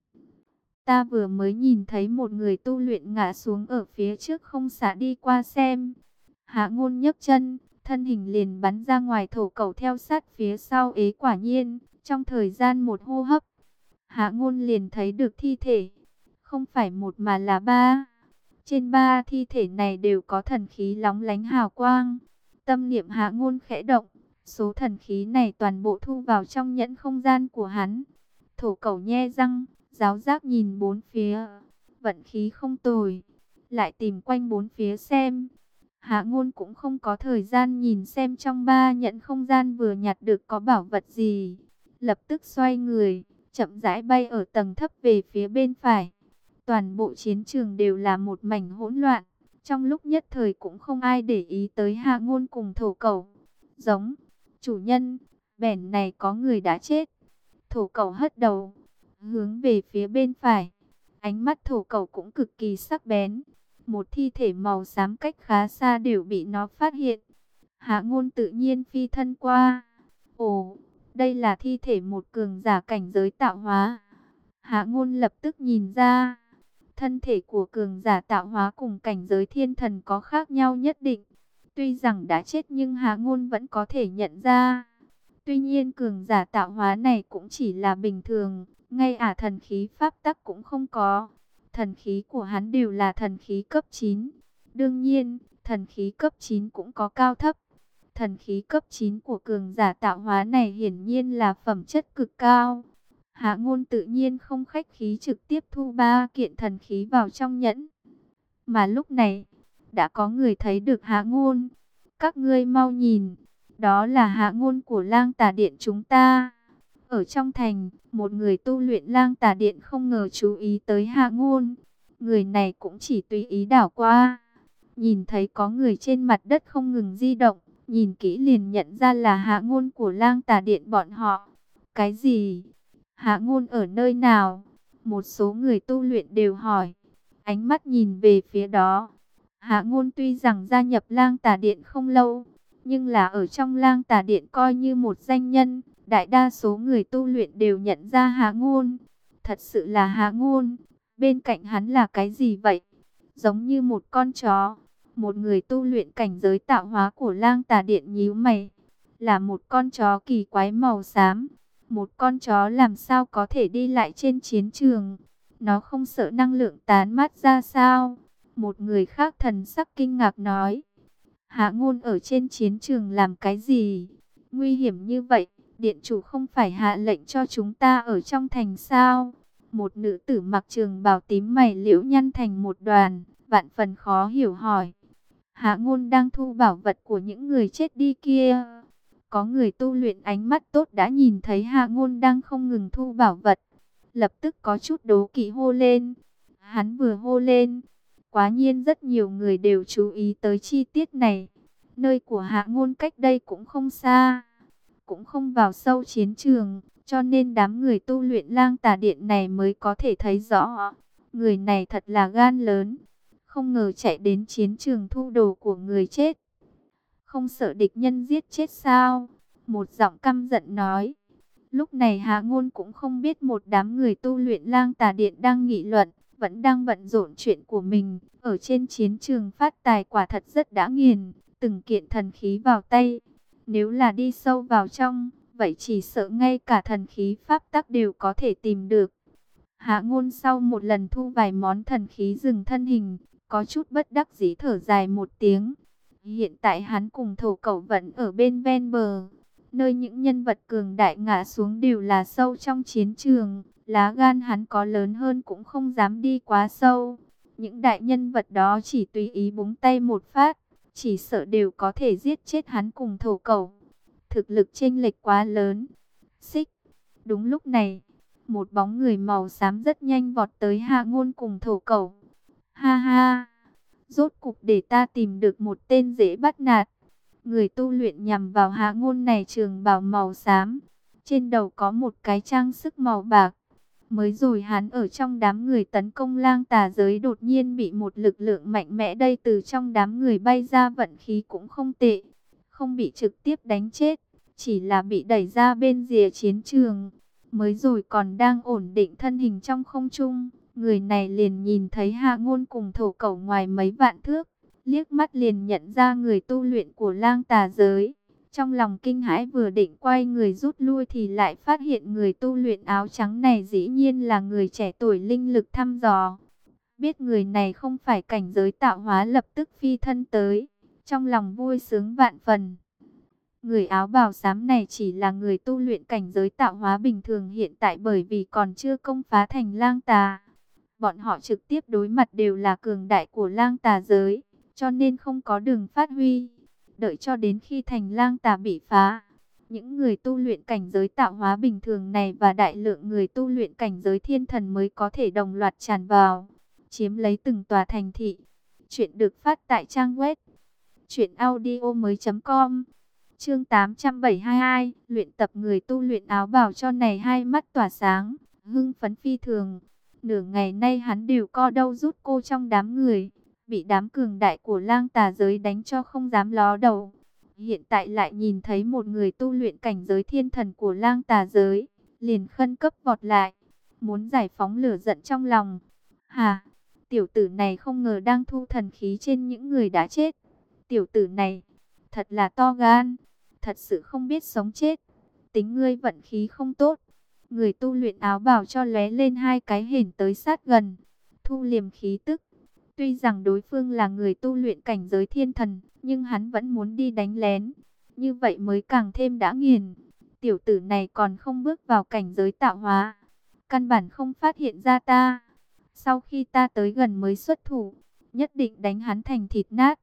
Ta vừa mới nhìn thấy một người tu luyện ngã xuống ở phía trước, không xả đi qua xem. Hạ Ngôn nhấc chân, thân hình liền bắn ra ngoài. Thổ Cẩu theo sát phía sau. Quả nhiên, trong thời gian một hô hấp, Hạ Ngôn liền thấy được thi thể, không phải một mà là ba. Trên ba thi thể này đều có thần khí lóng lánh hào quang. Tâm niệm Hạ Ngôn khẽ động, số thần khí này toàn bộ thu vào trong nhẫn không gian của hắn. Thổ Cẩu nhe răng, giáo giác nhìn bốn phía, vận khí không tồi, lại tìm quanh bốn phía xem. Hạ Ngôn cũng không có thời gian nhìn xem trong ba nhẫn không gian vừa nhặt được có bảo vật gì, lập tức xoay người, chậm rãi bay ở tầng thấp về phía bên phải. Toàn bộ chiến trường đều là một mảnh hỗn loạn, trong lúc nhất thời cũng không ai để ý tới Hạ Ngôn cùng Thổ Cẩu. Giống, chủ nhân, bẻn này có người đã chết. Thổ Cẩu hất đầu, hướng về phía bên phải. Ánh mắt Thổ Cẩu cũng cực kỳ sắc bén. Một thi thể màu xám cách khá xa đều bị nó phát hiện. Hạ Ngôn tự nhiên phi thân qua. Ồ, đây là thi thể một cường giả cảnh giới tạo hóa. Hạ Ngôn lập tức nhìn ra, thân thể của cường giả tạo hóa cùng cảnh giới thiên thần có khác nhau nhất định. Tuy rằng đã chết nhưng Hạ Ngôn vẫn có thể nhận ra. Tuy nhiên cường giả tạo hóa này cũng chỉ là bình thường, ngay thần khí pháp tắc cũng không có. Thần khí của hắn đều là thần khí cấp 9. Đương nhiên, thần khí cấp 9 cũng có cao thấp. Thần khí cấp 9 của cường giả tạo hóa này hiển nhiên là phẩm chất cực cao. Hạ Ngôn tự nhiên không khách khí, trực tiếp thu 3 kiện thần khí vào trong nhẫn. Mà lúc này, đã có người thấy được Hạ Ngôn. Các ngươi mau nhìn, đó là hạ ngôn của Lang Tà Điện chúng ta. Ở trong thành, một người tu luyện Lang Tà Điện không ngờ chú ý tới hạ ngôn. Người này cũng chỉ tùy ý đảo qua, nhìn thấy có người trên mặt đất không ngừng di động, nhìn kỹ liền nhận ra là hạ ngôn của Lang Tà Điện bọn họ. Cái gì? Hạ ngôn ở nơi nào? Một số người tu luyện đều hỏi, ánh mắt nhìn về phía đó. Hạ ngôn tuy rằng gia nhập Lang Tà Điện không lâu, nhưng là ở trong Lang Tà Điện coi như một danh nhân. Đại đa số người tu luyện đều nhận ra Hạ ngôn. Thật sự là Hạ ngôn. Bên cạnh hắn là cái gì vậy? Giống như một con chó. Một người tu luyện cảnh giới tạo hóa của Lang Tà Điện nhíu mày. Là một con chó kỳ quái màu xám. Một con chó làm sao có thể đi lại trên chiến trường? Nó không sợ năng lượng tán mát ra sao? Một người khác thần sắc kinh ngạc nói. Hạ ngôn ở trên chiến trường làm cái gì? Nguy hiểm như vậy, điện chủ không phải hạ lệnh cho chúng ta ở trong thành sao? Một nữ tử mặc trường bào tím mày liễu nhăn thành một đoàn, vạn phần khó hiểu hỏi. Hạ ngôn đang thu bảo vật của những người chết đi kia. Có người tu luyện ánh mắt tốt đã nhìn thấy Hạ ngôn đang không ngừng thu bảo vật, lập tức có chút đố kỵ hô lên. Hắn vừa hô lên, quá nhiên rất nhiều người đều chú ý tới chi tiết này. Nơi của Hạ ngôn cách đây cũng không xa, cũng không vào sâu chiến trường, cho nên đám người tu luyện Lang Tà Điện này mới có thể thấy rõ. Người này thật là gan lớn, không ngờ chạy đến chiến trường thu đồ của người chết. Không sợ địch nhân giết chết sao? Một giọng căm giận nói. Lúc này Hạ ngôn cũng không biết một đám người tu luyện Lang Tà Điện đang nghị luận, vẫn đang bận rộn chuyện của mình. Ở trên chiến trường phát tài quả thật rất đã nghiền, từng kiện thần khí vào tay. Nếu là đi sâu vào trong, vậy chỉ sợ ngay cả thần khí pháp tắc đều có thể tìm được. Hạ ngôn sau một lần thu vài món thần khí dừng thân hình, có chút bất đắc dĩ thở dài một tiếng. Hiện tại hắn cùng Thổ Cẩu vẫn ở bên ven bờ, nơi những nhân vật cường đại ngã xuống đều là sâu trong chiến trường. Lá gan hắn có lớn hơn cũng không dám đi quá sâu. Những đại nhân vật đó chỉ tùy ý búng tay một phát, chỉ sợ đều có thể giết chết hắn cùng Thổ Cẩu. Thực lực chênh lệch quá lớn. Xích. Đúng lúc này, một bóng người màu xám rất nhanh vọt tới Hạ ngôn cùng Thổ Cẩu. Ha ha, rốt cục để ta tìm được một tên dễ bắt nạt. Người tu luyện nhằm vào Hạ ngôn này trường bào màu xám, trên đầu có một cái trang sức màu bạc. Mới rồi hắn ở trong đám người tấn công Lang Tà giới đột nhiên bị một lực lượng mạnh mẽ đây từ trong đám người bay ra, vận khí cũng không tệ. Không bị trực tiếp đánh chết, chỉ là bị đẩy ra bên rìa chiến trường. Mới rồi còn đang ổn định thân hình trong không trung, người này liền nhìn thấy Hạ ngôn cùng Thổ Cẩu ngoài mấy vạn thước, liếc mắt liền nhận ra người tu luyện của Lang Tà giới. Trong lòng kinh hãi vừa định quay người rút lui thì lại phát hiện người tu luyện áo trắng này dĩ nhiên là người trẻ tuổi linh lực thăm dò. Biết người này không phải cảnh giới tạo hóa lập tức phi thân tới, trong lòng vui sướng vạn phần. Người áo bào xám này chỉ là người tu luyện cảnh giới tạo hóa bình thường hiện tại, bởi vì còn chưa công phá thành Lang Tà. Bọn họ trực tiếp đối mặt đều là cường đại của Lang Tà giới, cho nên không có đường phát huy. Đợi cho đến khi thành Lang Tà bị phá, những người tu luyện cảnh giới tạo hóa bình thường này và đại lượng người tu luyện cảnh giới thiên thần mới có thể đồng loạt tràn vào, chiếm lấy từng tòa thành thị. Chuyện được phát tại trang web truyệnaudiomoi.com. Chương 872, luyện tập. Người tu luyện áo bào cho này hai mắt tỏa sáng, hưng phấn phi thường. Nửa ngày nay hắn đều co đâu rút cô trong đám người, bị đám cường đại của Lang Tà giới đánh cho không dám ló đầu. Hiện tại lại nhìn thấy một người tu luyện cảnh giới thiên thần của Lang Tà giới, liền khẩn cấp vọt lại, muốn giải phóng lửa giận trong lòng. Hà, tiểu tử này không ngờ đang thu thần khí trên những người đã chết. Tiểu tử này, thật là to gan, thật sự không biết sống chết. Tính ngươi vận khí không tốt. Người tu luyện áo bào cho lóe lên hai cái hển tới sát gần, thu liềm khí tức. Tuy rằng đối phương là người tu luyện cảnh giới thiên thần, nhưng hắn vẫn muốn đi đánh lén. Như vậy mới càng thêm đã nghiền. Tiểu tử này còn không bước vào cảnh giới tạo hóa, căn bản không phát hiện ra ta. Sau khi ta tới gần mới xuất thủ, nhất định đánh hắn thành thịt nát.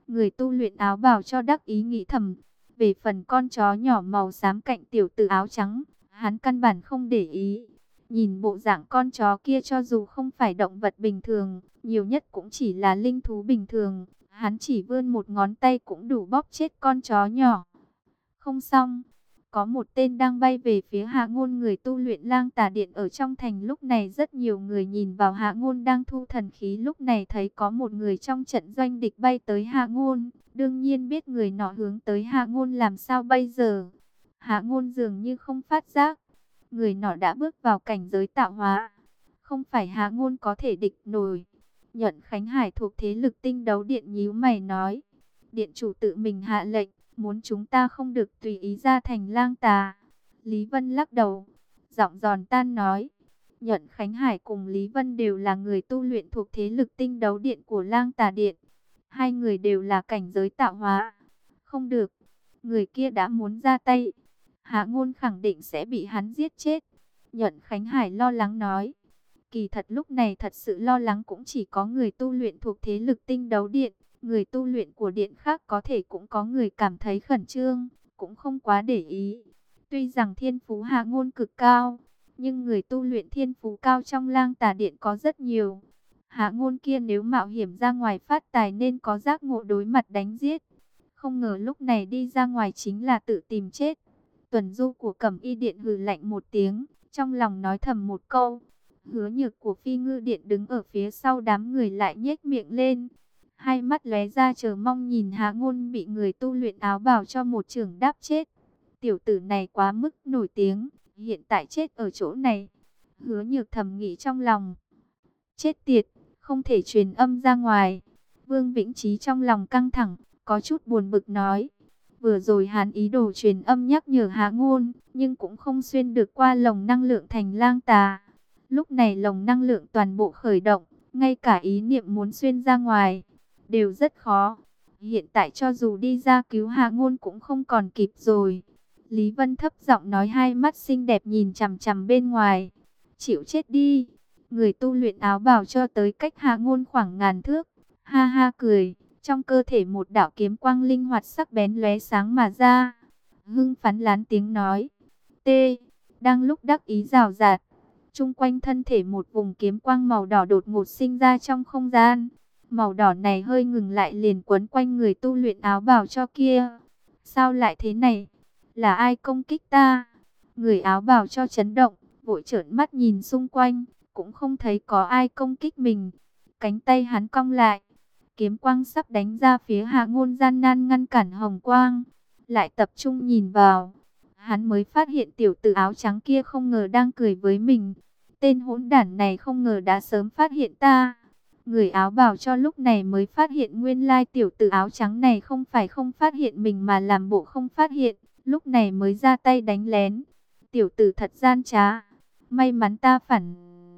Người tu luyện áo bào cho đắc ý nghĩ thầm. Về phần con chó nhỏ màu xám cạnh tiểu tử áo trắng, hắn căn bản không để ý. Nhìn bộ dạng con chó kia, cho dù không phải động vật bình thường, nhiều nhất cũng chỉ là linh thú bình thường, hắn chỉ vươn một ngón tay cũng đủ bóp chết con chó nhỏ. Không xong, có một tên đang bay về phía Hạ Ngôn, người tu luyện Lang Tà Điện ở trong thành. Lúc này rất nhiều người nhìn vào Hạ Ngôn đang thu thần khí. Lúc này thấy có một người trong trận doanh địch bay tới Hạ Ngôn, đương nhiên biết người nọ hướng tới Hạ Ngôn. Làm sao bây giờ? Hạ Ngôn dường như không phát giác, người nọ đã bước vào cảnh giới tạo hóa, không phải Hạ Ngôn có thể địch nổi. Nhận Khánh Hải thuộc thế lực Tinh Đấu Điện nhíu mày nói, điện chủ tự mình hạ lệnh, muốn chúng ta không được tùy ý ra thành Lang Tà. Lý Vân lắc đầu, giọng giòn tan nói, Nhận Khánh Hải cùng Lý Vân đều là người tu luyện thuộc thế lực Tinh Đấu Điện của Lang Tà Điện. Hai người đều là cảnh giới tạo hóa. Không được, người kia đã muốn ra tay, Hạ Ngôn khẳng định sẽ bị hắn giết chết. Nhận Khánh Hải lo lắng nói. Kỳ thật lúc này thật sự lo lắng cũng chỉ có người tu luyện thuộc thế lực Tinh Đấu Điện. Người tu luyện của điện khác có thể cũng có người cảm thấy khẩn trương, cũng không quá để ý. Tuy rằng thiên phú Hạ Ngôn cực cao, nhưng người tu luyện thiên phú cao trong Lang Tà Điện có rất nhiều. Hạ Ngôn kia nếu mạo hiểm ra ngoài phát tài nên có giác ngộ đối mặt đánh giết. Không ngờ lúc này đi ra ngoài chính là tự tìm chết. Tuần Du của Cẩm Y Điện hừ lạnh một tiếng, trong lòng nói thầm một câu. Hứa Nhược của Phi Ngư Điện đứng ở phía sau đám người lại nhếch miệng lên, hai mắt lóe ra chờ mong nhìn Hạ Ngôn bị người tu luyện áo bào cho một chưởng đáp chết. Tiểu tử này quá mức nổi tiếng, hiện tại chết ở chỗ này. Hứa Nhược thầm nghĩ trong lòng, chết tiệt, không thể truyền âm ra ngoài. Vương Vĩnh Chí trong lòng căng thẳng, có chút buồn bực nói. Vừa rồi hắn ý đồ truyền âm nhắc nhở Hạ Ngôn, nhưng cũng không xuyên được qua lồng năng lượng thành Lang Tà. Lúc này lồng năng lượng toàn bộ khởi động, ngay cả ý niệm muốn xuyên ra ngoài đều rất khó. Hiện tại cho dù đi ra cứu Hạ Ngôn cũng không còn kịp rồi. Lý Vân thấp giọng nói, hai mắt xinh đẹp nhìn chằm chằm bên ngoài. Chịu chết đi. Người tu luyện áo bào cho tới cách Hạ Ngôn khoảng ngàn thước, ha ha cười. Trong cơ thể một đạo kiếm quang linh hoạt sắc bén lóe sáng mà ra. Hưng phấn lán tiếng nói. T. Đang lúc đắc ý rào rạt, chung quanh thân thể một vùng kiếm quang màu đỏ đột ngột sinh ra trong không gian. Màu đỏ này hơi ngừng lại liền quấn quanh người tu luyện áo bào cho kia. Sao lại thế này? Là ai công kích ta? Người áo bào cho chấn động, vội trợn mắt nhìn xung quanh, cũng không thấy có ai công kích mình. Cánh tay hắn cong lại, kiếm quang sắp đánh ra phía Hạ Ngôn, gian nan ngăn cản hồng quang. Lại tập trung nhìn vào, hắn mới phát hiện tiểu tử áo trắng kia không ngờ đang cười với mình. Tên hỗn đản này không ngờ đã sớm phát hiện ta. Người áo bào cho lúc này mới phát hiện nguyên lai tiểu tử áo trắng này không phải không phát hiện mình mà làm bộ không phát hiện, lúc này mới ra tay đánh lén. Tiểu tử thật gian trá, may mắn ta phản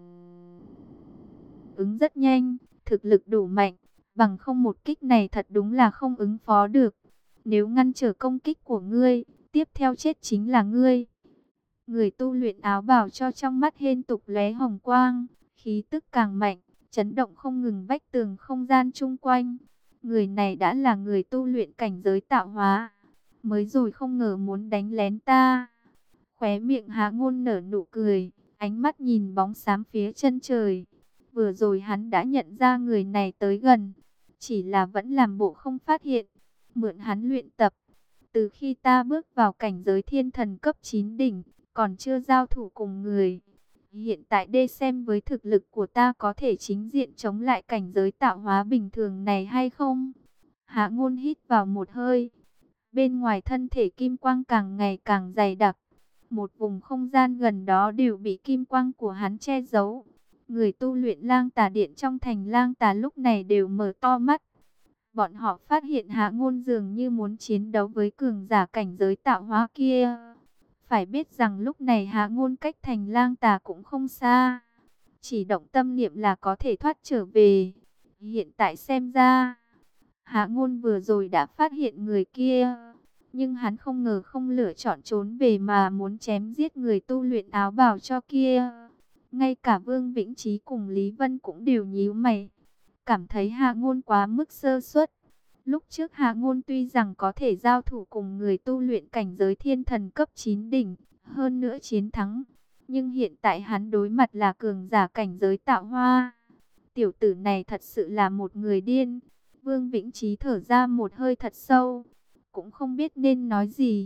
ứng rất nhanh, thực lực đủ mạnh, bằng không một kích này thật đúng là không ứng phó được. Nếu ngăn trở công kích của ngươi, tiếp theo chết chính là ngươi. Người tu luyện áo bào cho trong mắt hên tục lóe hồng quang, khí tức càng mạnh, chấn động không ngừng vách tường không gian chung quanh. Người này đã là người tu luyện cảnh giới tạo hóa, mới rồi không ngờ muốn đánh lén ta. Khóe miệng Hạ Ngôn nở nụ cười, ánh mắt nhìn bóng xám phía chân trời. Vừa rồi hắn đã nhận ra người này tới gần, chỉ là vẫn làm bộ không phát hiện. Mượn hắn luyện tập, từ khi ta bước vào cảnh giới thiên thần cấp 9 đỉnh, còn chưa giao thủ cùng người. Hiện tại đây xem với thực lực của ta có thể chính diện chống lại cảnh giới tạo hóa bình thường này hay không? Hạ Ngôn hít vào một hơi. Bên ngoài thân thể kim quang càng ngày càng dày đặc. Một vùng không gian gần đó đều bị kim quang của hắn che giấu. Người tu luyện Lang Tà Điện trong thành Lang Tà lúc này đều mở to mắt. Bọn họ phát hiện Hạ Ngôn dường như muốn chiến đấu với cường giả cảnh giới tạo hóa kia. Phải biết rằng lúc này Hạ Ngôn cách thành Lang Tà cũng không xa. Chỉ động tâm niệm là có thể thoát trở về. Hiện tại xem ra, Hạ Ngôn vừa rồi đã phát hiện người kia. Nhưng hắn không ngờ không lựa chọn trốn về mà muốn chém giết người tu luyện áo bào cho kia. Ngay cả Vương Vĩnh Chí cùng Lý Vân cũng đều nhíu mày, cảm thấy Hạ Ngôn quá mức sơ suất. Lúc trước Hạ Ngôn tuy rằng có thể giao thủ cùng người tu luyện cảnh giới thiên thần cấp 9 đỉnh, hơn nữa chiến thắng, nhưng hiện tại hắn đối mặt là cường giả cảnh giới tạo hoa. Tiểu tử này thật sự là một người điên. Vương Vĩnh Chí thở ra một hơi thật sâu, cũng không biết nên nói gì.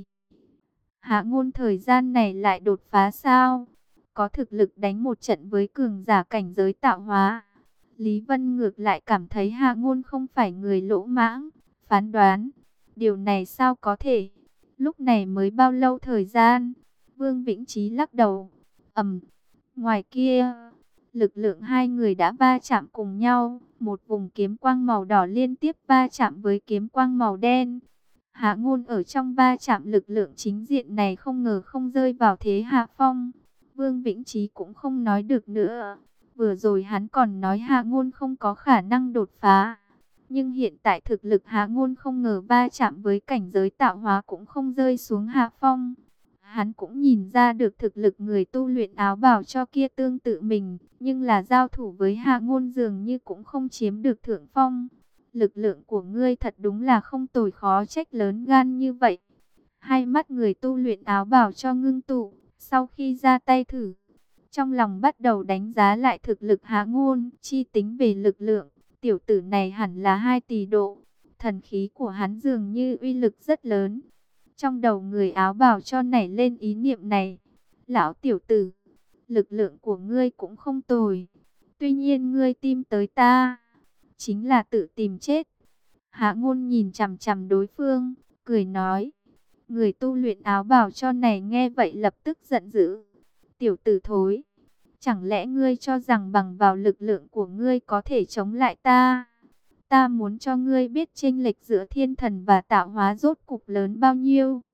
Hạ Ngôn thời gian này lại đột phá sao? Có thực lực đánh một trận với cường giả cảnh giới tạo hóa. Lý Vân ngược lại cảm thấy Hạ Ngôn không phải người lỗ mãng, phán đoán. Điều này sao có thể? Lúc này mới bao lâu thời gian? Vương Vĩnh Chí lắc đầu. Ngoài kia, lực lượng hai người đã va chạm cùng nhau. Một vùng kiếm quang màu đỏ liên tiếp va chạm với kiếm quang màu đen. Hạ Ngôn ở trong va chạm lực lượng chính diện này không ngờ không rơi vào thế hạ phong. Vương Vĩnh Chí cũng không nói được nữa. Vừa rồi hắn còn nói Hạ Ngôn không có khả năng đột phá. Nhưng hiện tại thực lực Hạ Ngôn không ngờ va chạm với cảnh giới tạo hóa cũng không rơi xuống hạ phong. Hắn cũng nhìn ra được thực lực người tu luyện áo bào cho kia tương tự mình. Nhưng là giao thủ với Hạ Ngôn dường như cũng không chiếm được thượng phong. Lực lượng của ngươi thật đúng là không tồi, khó trách lớn gan như vậy. Hai mắt người tu luyện áo bào cho ngưng tụ, sau khi ra tay thử, trong lòng bắt đầu đánh giá lại thực lực Hạ Ngôn, chi tính về lực lượng, tiểu tử này hẳn là 2 tỷ độ. Thần khí của hắn dường như uy lực rất lớn. Trong đầu người áo bào cho nảy lên ý niệm này. Lão tiểu tử, lực lượng của ngươi cũng không tồi. Tuy nhiên ngươi tìm tới ta, chính là tự tìm chết. Hạ Ngôn nhìn chằm chằm đối phương, cười nói. Người tu luyện áo bào cho này nghe vậy lập tức giận dữ. Tiểu tử thối, chẳng lẽ ngươi cho rằng bằng vào lực lượng của ngươi có thể chống lại ta? Ta muốn cho ngươi biết chênh lệch giữa thiên thần và tạo hóa rốt cục lớn bao nhiêu.